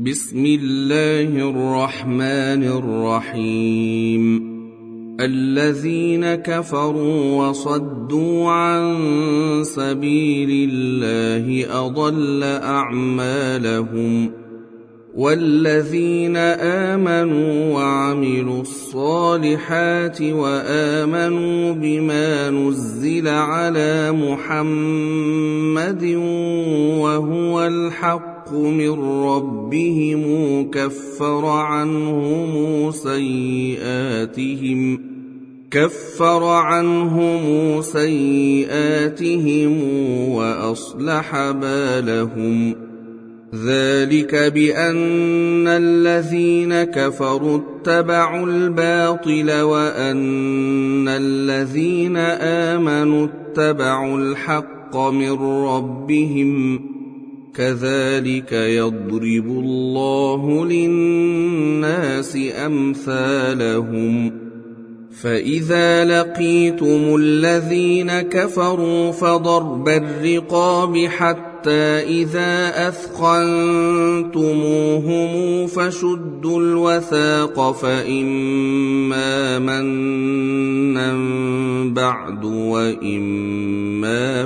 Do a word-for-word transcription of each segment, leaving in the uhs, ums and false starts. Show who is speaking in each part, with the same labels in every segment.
Speaker 1: بسم الله الرحمن الرحيم. الذين كفروا وصدوا عن سبيل الله أضل أعمالهم، والذين آمنوا وعملوا الصالحات وآمنوا بما نزل على محمد وهو الحق من ربهم كفر عنهم سيئاتهم كفر عنهم سيئاتهم وأصلح بالهم. ذلك بأن الذين كفروا اتبعوا الباطل وأن الذين آمنوا اتبعوا الحق من ربهم، كذلك يضرب الله للناس أمثالهم. فإذا لقيتم الذين كفروا فضرب الرقاب حتى إذا أثخنتموهم فشدوا الوثاق، فإما منا بعد وإما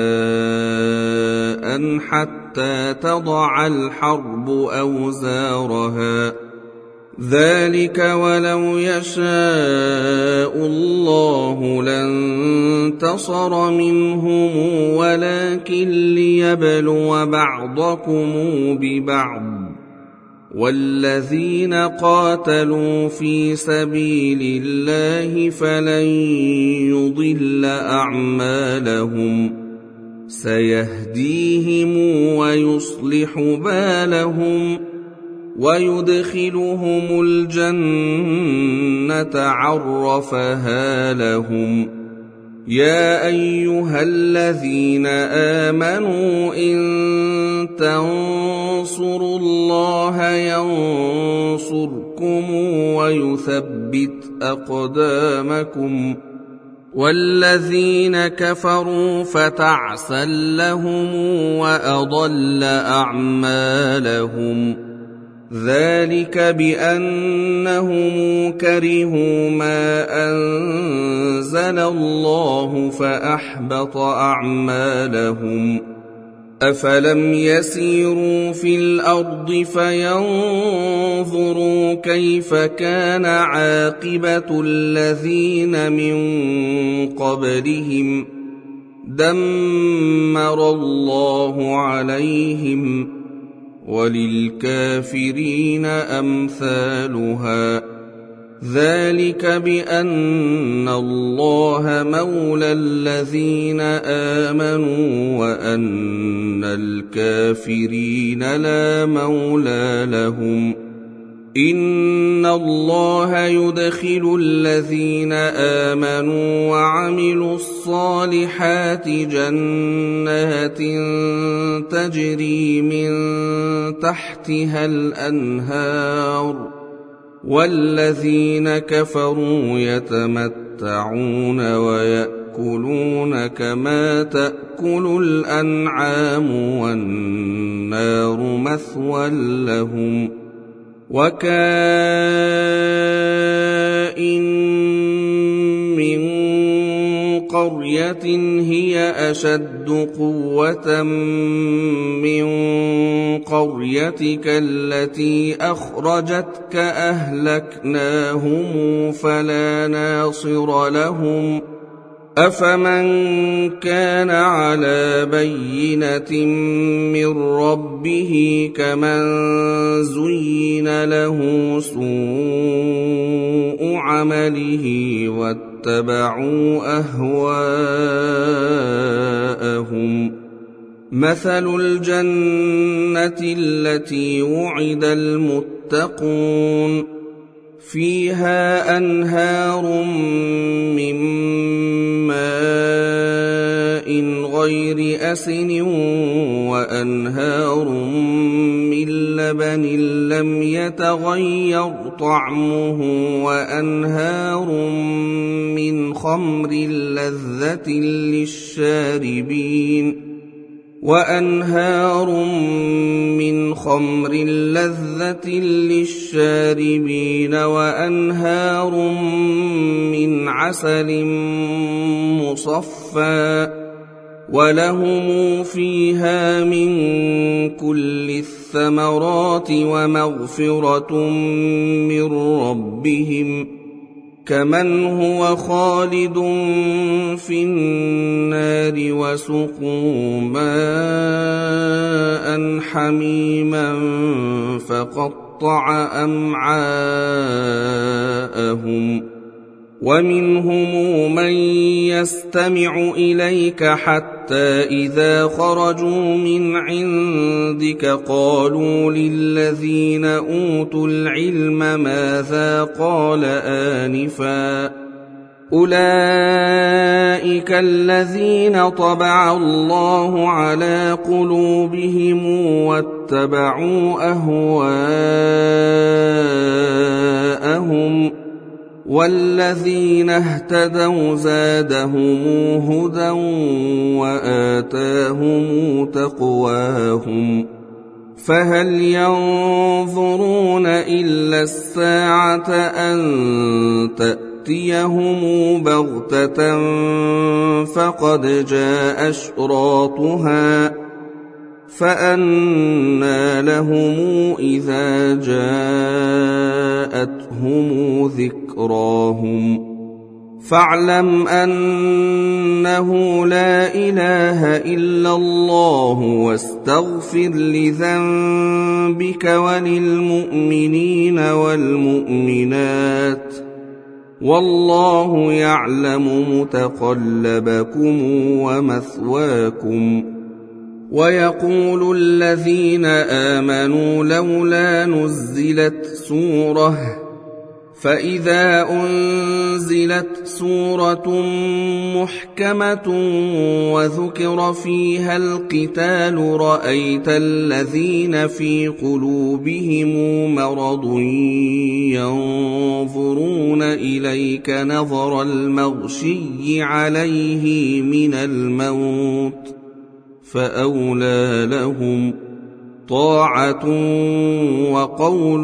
Speaker 1: فداء حتى تضع الحرب أوزارها. ذلك ولو يشاء الله لانتصر منهم ولكن ليبلو بعضكم ببعض، والذين قاتلوا في سبيل الله فلن يضل أعمالهم، سيهديهم ويصلح بالهم ويدخلهم الجنة عرفها لهم. يا أيها الذين آمنوا إن تنصروا الله ينصركم ويثبت أقدامكم، والذين كفروا فتعسا لهم وأضل أعمالهم. ذلك بأنهم كرهوا ما أنزل الله فأحبط أعمالهم. أفلم يسيروا في الأرض فينظروا كيف كان عاقبة الذين من قبلهم، دمر الله عليهم، وللكافرين أمثالها. ذلك بأن الله مولى الذين آمنوا وأن الكافرين لا مولى لهم. إن الله يدخل الذين آمنوا وعملوا الصالحات جنات تجري من تحتها الأنهار، والذين كفروا يتمتعون ويأكلون كما تأكل الأنعام والنار مثوى لهم. وكائن من قرية هي أشد قوة من قريتك التي أخرجتك أهلكناهم فلا ناصر لهم. أفمن كان على بينة من ربه كمن زين له سوء عمله واتبعوا أهواءهم. مثل الجنة التي وعد المتقون فيها أنهار من ماء غير أسن وأنهار من لبن لم يتغير طعمه وأنهار من خمر لذة للشاربين وأنهار من خمر لذة للشاربين وأنهار من عسل مصفى ولهم فيها من كل الثمرات ومغفرة من ربهم كمن هو خالد في النار وسقوا ماء حميما فقطع أمعاءهم ومنهم من يستمع إليك حتى إذا خرجوا من عندك قالوا للذين أوتوا العلم ماذا قال آنفا أولئك الذين طبع الله على قلوبهم واتبعوا أهواءهم والذين اهتدوا زادهم هدى وآتاهم تقواهم فهل ينظرون إلا الساعة أن تأتيهم بغتة فقد جاء أشراطها فأنى لهم إذا جاءتهم ذكراهم فاعلم أنه لا إله إلا الله واستغفر لذنبك وللمؤمنين والمؤمنات والله يعلم متقلبكم ومثواكم ويقول الذين آمنوا لولا نزلت سورة فإذا أنزلت سورة محكمة وذكر فيها القتال رأيت الذين في قلوبهم مرض ينظرون إليك نظر المغشي عليه من الموت فأولى لهم طاعة وقول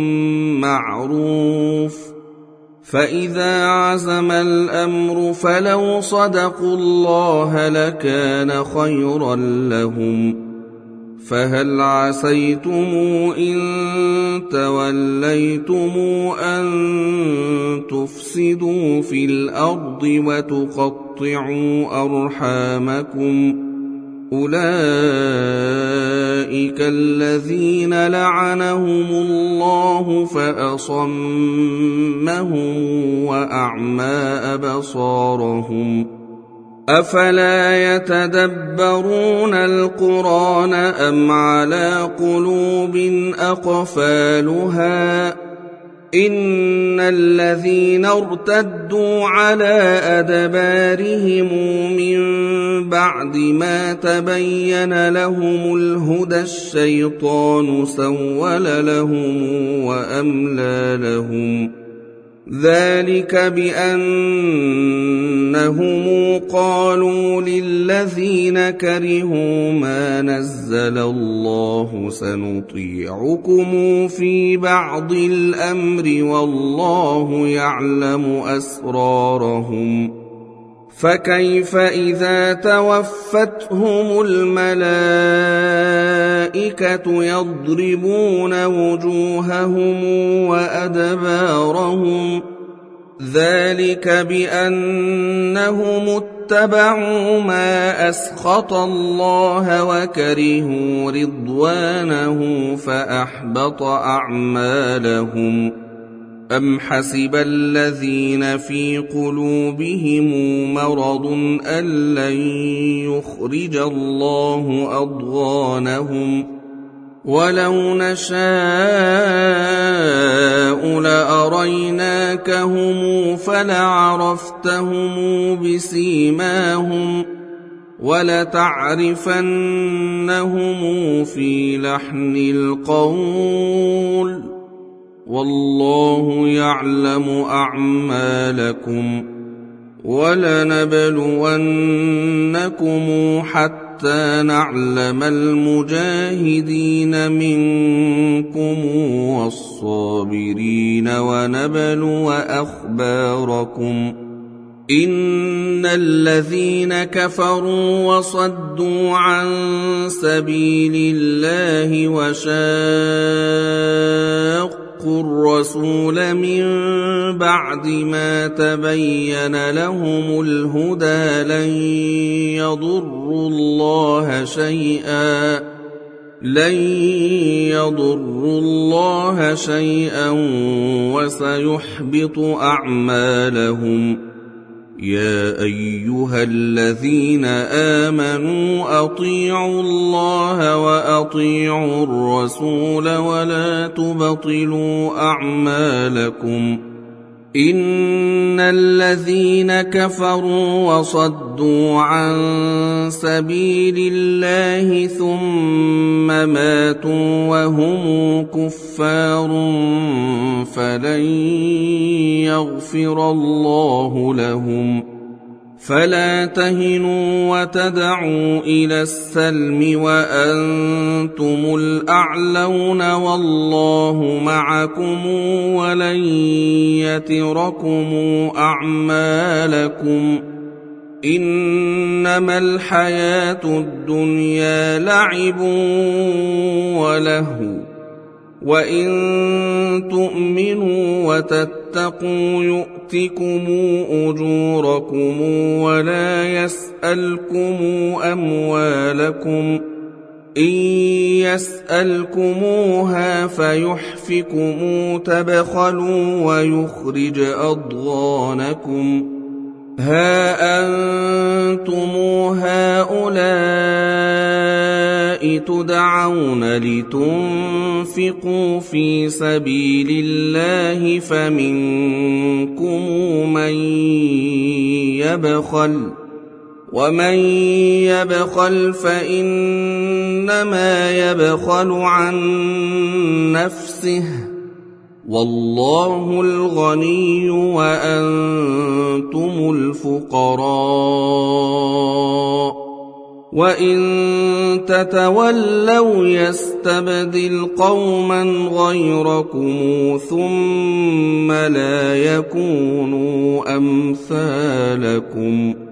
Speaker 1: معروف فإذا عزم الأمر فلو صدقوا الله لكان خيرا لهم فهل عسيتم إن توليتم أن تفسدوا في الأرض وتقطعوا أرحامكم أولئك الذين لعنهم الله فأصمهم وأعمى أبصارهم أفلا يتدبرون القرآن أم على قلوب أقفالها إن الذين ارتدوا على أدبارهم من بعد ما تبين لهم الهدى الشيطان سول لهم وأملى لهم ذلك بأنهم قالوا للذين كرهوا ما نزل الله سنطيعكم في بعض الأمر والله يعلم أسرارهم فكيف إذا توفتهم الملائكة يضربون وجوههم وأدبارهم ذلك بأنهم اتبعوا ما أسخط الله وكرهوا رضوانه فأحبط أعمالهم أم حسب الذين في قلوبهم مرض أن لن يخرج الله أضغانهم ولو نشاء لأريناكهم فلعرفتهم بسيماهم ولتعرفنهم في لحن القول والله يعلم أعمالكم ولنبلونكم حتى حتى نعلم المجاهدين منكم والصابرين ونبلو أخباركم إن الذين كفروا وصدوا عن سبيل الله وشاقوا الرسول من بعد ما تبين لهم الهدى لن يضروا الله شيئا لن يضروا الله شيئا وسيحبط أعمالهم يا أيها الذين آمنوا أطيعوا الله وأطيعوا الرسول ولا تبطلوا أعمالكم إن الذين كفروا وصدوا عن سبيل الله ثم ماتوا وهم كفار فلن يغفر الله لهم فلا تهنوا وتدعوا إلى السلم وأنتم الأعلون والله معكم ولن يتركم أعمالكم إنما الحياة الدنيا لعب ولهو وإن تؤمنوا وتتقوا يؤتكم أجوركم ولا يسألكم أموالكم إن يسألكموها فيحفكم تبخلوا ويخرج أضغانكم ها أنتم هؤلاء تدعون لتنفقوا في سبيل الله فمنكم من يبخل ومن يبخل فإنما يبخل عن نفسه والله الغني وأنتم الفقراء وإن تتولوا يستبدل قوما غيركم ثم لا يكونوا أمثالكم